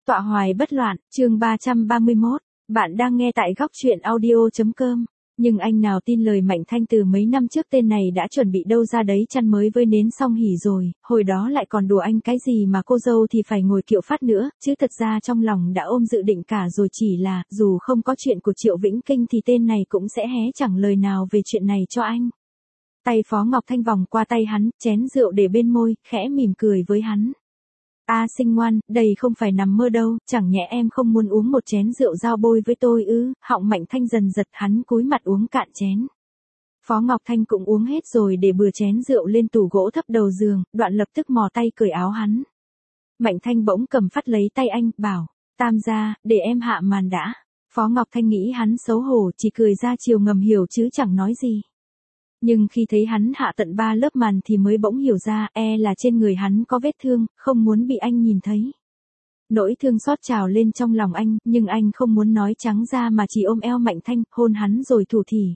Tọa hoài bất loạn, chương 331, bạn đang nghe tại góc truyện audio.com. Nhưng anh nào tin lời Mạnh Thanh từ mấy năm trước tên này đã chuẩn bị đâu ra đấy chăn mới với nến xong hỉ rồi, hồi đó lại còn đùa anh cái gì mà cô dâu thì phải ngồi kiệu phát nữa, chứ thật ra trong lòng đã ôm dự định cả rồi, chỉ là, dù không có chuyện của Triệu Vĩnh Kinh thì tên này cũng sẽ hé chẳng lời nào về chuyện này cho anh. Tay Phó Ngọc Thanh vòng qua tay hắn, chén rượu để bên môi, khẽ mỉm cười với hắn. A Sinh ngoan, đây không phải nằm mơ đâu, chẳng nhẽ em không muốn uống một chén rượu giao bôi với tôi ư? Họng Mạnh Thanh dần giật, hắn cúi mặt uống cạn chén. Phó Ngọc Thanh cũng uống hết rồi để bừa chén rượu lên tủ gỗ thấp đầu giường, đoạn lập tức mò tay cởi áo hắn. Mạnh Thanh bỗng cầm phát lấy tay anh, bảo, Tam gia, để em hạ màn đã. Phó Ngọc Thanh nghĩ hắn xấu hổ, chỉ cười ra chiều ngầm hiểu chứ chẳng nói gì. Nhưng khi thấy hắn hạ tận 3 lớp màn thì mới bỗng hiểu ra, là trên người hắn có vết thương, không muốn bị anh nhìn thấy. Nỗi thương xót trào lên trong lòng anh, nhưng anh không muốn nói trắng ra mà chỉ ôm eo Mạnh Thanh, hôn hắn rồi thủ thỉ.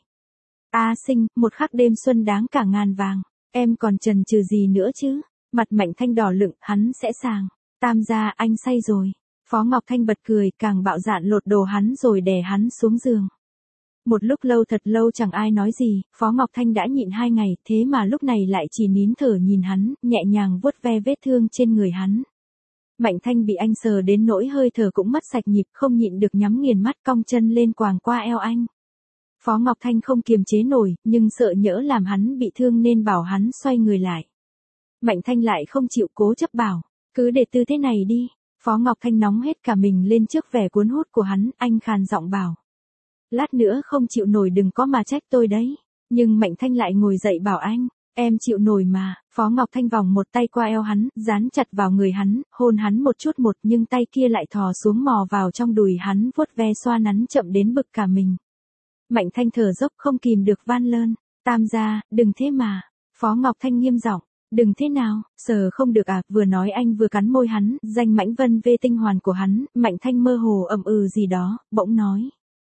A Sinh, một khắc đêm xuân đáng cả ngàn vàng, em còn chần chừ gì nữa chứ? Mặt Mạnh Thanh đỏ lựng, hắn sẽ sàng. Tam gia, anh say rồi. Phó Ngọc Thanh bật cười, càng bạo dạn lột đồ hắn rồi đè hắn xuống giường. Một lúc lâu, thật lâu chẳng ai nói gì, Phó Ngọc Thanh đã nhịn 2 ngày, thế mà lúc này lại chỉ nín thở nhìn hắn, nhẹ nhàng vuốt ve vết thương trên người hắn. Mạnh Thanh bị anh sờ đến nỗi hơi thở cũng mất sạch nhịp, không nhịn được nhắm nghiền mắt, cong chân lên quàng qua eo anh. Phó Ngọc Thanh không kiềm chế nổi, nhưng sợ nhỡ làm hắn bị thương nên bảo hắn xoay người lại. Mạnh Thanh lại không chịu, cố chấp bảo, cứ để tư thế này đi. Phó Ngọc Thanh nóng hết cả mình lên trước vẻ cuốn hút của hắn, anh khàn giọng bảo. Lát nữa không chịu nổi đừng có mà trách tôi đấy. Nhưng Mạnh Thanh lại ngồi dậy bảo anh, em chịu nổi mà. Phó Ngọc Thanh vòng một tay qua eo hắn, dán chặt vào người hắn, hôn hắn một chút một, nhưng tay kia lại thò xuống mò vào trong đùi hắn, vuốt ve xoa nắn chậm đến bực cả mình. Mạnh Thanh thở dốc không kìm được van lơn, Tam gia, đừng thế mà. Phó Ngọc Thanh nghiêm giọng, đừng thế nào, sờ không được à? Vừa nói anh vừa cắn môi hắn, danh mãnh vân vê tinh hoàn của hắn. Mạnh Thanh mơ hồ ậm ừ gì đó, bỗng nói.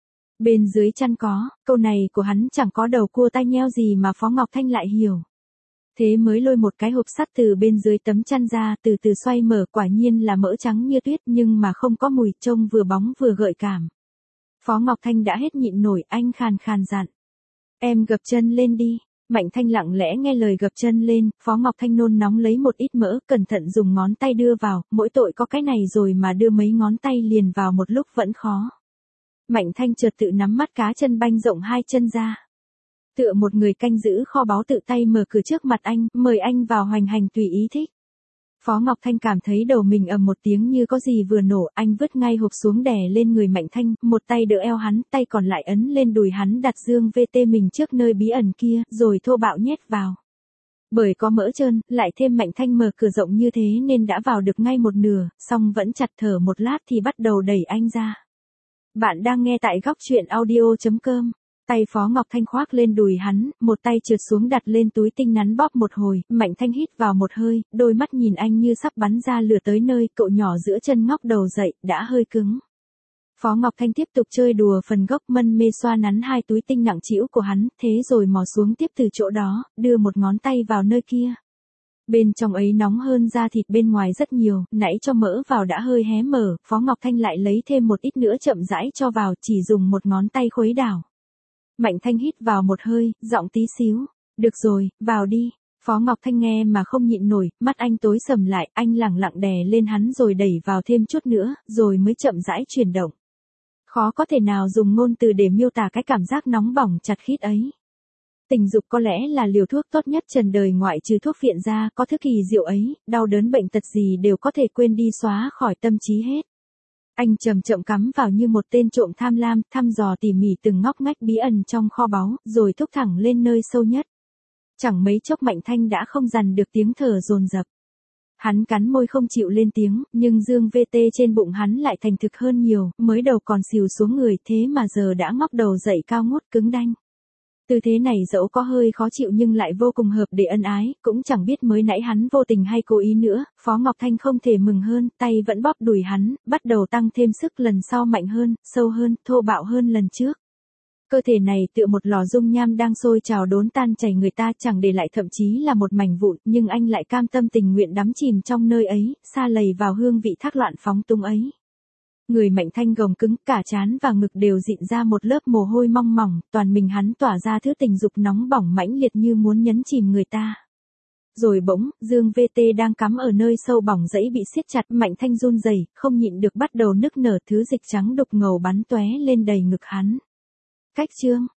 Bên dưới chăn có, câu này của hắn chẳng có đầu cua tai nheo gì mà Phó Ngọc Thanh lại hiểu. Thế mới lôi một cái hộp sắt từ bên dưới tấm chăn ra, từ từ xoay mở, quả nhiên là mỡ trắng như tuyết nhưng mà không có mùi, trông vừa bóng vừa gợi cảm. Phó Ngọc Thanh đã hết nhịn nổi, anh khàn khàn dặn. Em gập chân lên đi. Mạnh Thanh lặng lẽ nghe lời gập chân lên, Phó Ngọc Thanh nôn nóng lấy một ít mỡ, cẩn thận dùng ngón tay đưa vào, mỗi tội có cái này rồi mà đưa mấy ngón tay liền vào một lúc vẫn khó. Mạnh Thanh chợt tự nắm mắt cá chân banh rộng 2 chân ra. Tựa một người canh giữ kho báu tự tay mở cửa trước mặt anh, mời anh vào hoành hành tùy ý thích. Phó Ngọc Thanh cảm thấy đầu mình ầm một tiếng như có gì vừa nổ, anh vứt ngay hộp xuống đè lên người Mạnh Thanh, một tay đỡ eo hắn, tay còn lại ấn lên đùi hắn đặt dương VT mình trước nơi bí ẩn kia, rồi thô bạo nhét vào. Bởi có mỡ trơn, lại thêm Mạnh Thanh mở cửa rộng như thế nên đã vào được ngay một nửa, song vẫn chặt thở một lát thì bắt đầu đẩy anh ra. Bạn đang nghe tại góc truyện audio.com. Tay Phó Ngọc Thanh khoác lên đùi hắn, một tay trượt xuống đặt lên túi tinh nắn bóp một hồi, Mạnh Thanh hít vào một hơi, đôi mắt nhìn anh như sắp bắn ra lửa tới nơi, cậu nhỏ giữa chân ngóc đầu dậy, đã hơi cứng. Phó Ngọc Thanh tiếp tục chơi đùa phần gốc, mân mê xoa nắn 2 túi tinh nặng trĩu của hắn, thế rồi mò xuống tiếp từ chỗ đó, đưa một ngón tay vào nơi kia. Bên trong ấy nóng hơn da thịt bên ngoài rất nhiều, nãy cho mỡ vào đã hơi hé mở, Phó Ngọc Thanh lại lấy thêm một ít nữa chậm rãi cho vào, chỉ dùng một ngón tay khuấy đảo. Mạnh Thanh hít vào một hơi, giọng tí xíu, được rồi, vào đi. Phó Ngọc Thanh nghe mà không nhịn nổi, mắt anh tối sầm lại, anh lẳng lặng đè lên hắn rồi đẩy vào thêm chút nữa, rồi mới chậm rãi chuyển động. Khó có thể nào dùng ngôn từ để miêu tả cái cảm giác nóng bỏng chặt khít ấy. Tình dục có lẽ là liều thuốc tốt nhất trần đời ngoại trừ thuốc viện ra, có thứ kỳ diệu ấy, đau đớn bệnh tật gì đều có thể quên đi xóa khỏi tâm trí hết. Anh chậm chậm cắm vào như một tên trộm tham lam, thăm dò tỉ mỉ từng ngóc ngách bí ẩn trong kho báu, rồi thúc thẳng lên nơi sâu nhất. Chẳng mấy chốc Mạnh Thanh đã không dằn được tiếng thở dồn dập. Hắn cắn môi không chịu lên tiếng, nhưng dương VT trên bụng hắn lại thành thực hơn nhiều, mới đầu còn xìu xuống người thế mà giờ đã ngóc đầu dậy cao ngút cứng đanh. Tư thế này dẫu có hơi khó chịu nhưng lại vô cùng hợp để ân ái, cũng chẳng biết mới nãy hắn vô tình hay cố ý nữa, Phó Ngọc Thanh không thể mừng hơn, tay vẫn bóp đùi hắn, bắt đầu tăng thêm sức, lần sau mạnh hơn, sâu hơn, thô bạo hơn lần trước. Cơ thể này tựa một lò dung nham đang sôi trào đốn tan chảy người ta, chẳng để lại thậm chí là một mảnh vụn, nhưng anh lại cam tâm tình nguyện đắm chìm trong nơi ấy, sa lầy vào hương vị thác loạn phóng túng ấy. Người Mạnh Thanh gồng cứng, cả trán và ngực đều dịn ra một lớp mồ hôi mong mỏng, toàn mình hắn tỏa ra thứ tình dục nóng bỏng mãnh liệt như muốn nhấn chìm người ta. Rồi bỗng, dương VT đang cắm ở nơi sâu bỏng rẫy bị siết chặt, Mạnh Thanh run rẩy, không nhịn được bắt đầu nức nở, thứ dịch trắng đục ngầu bắn tóe lên đầy ngực hắn. Cách chương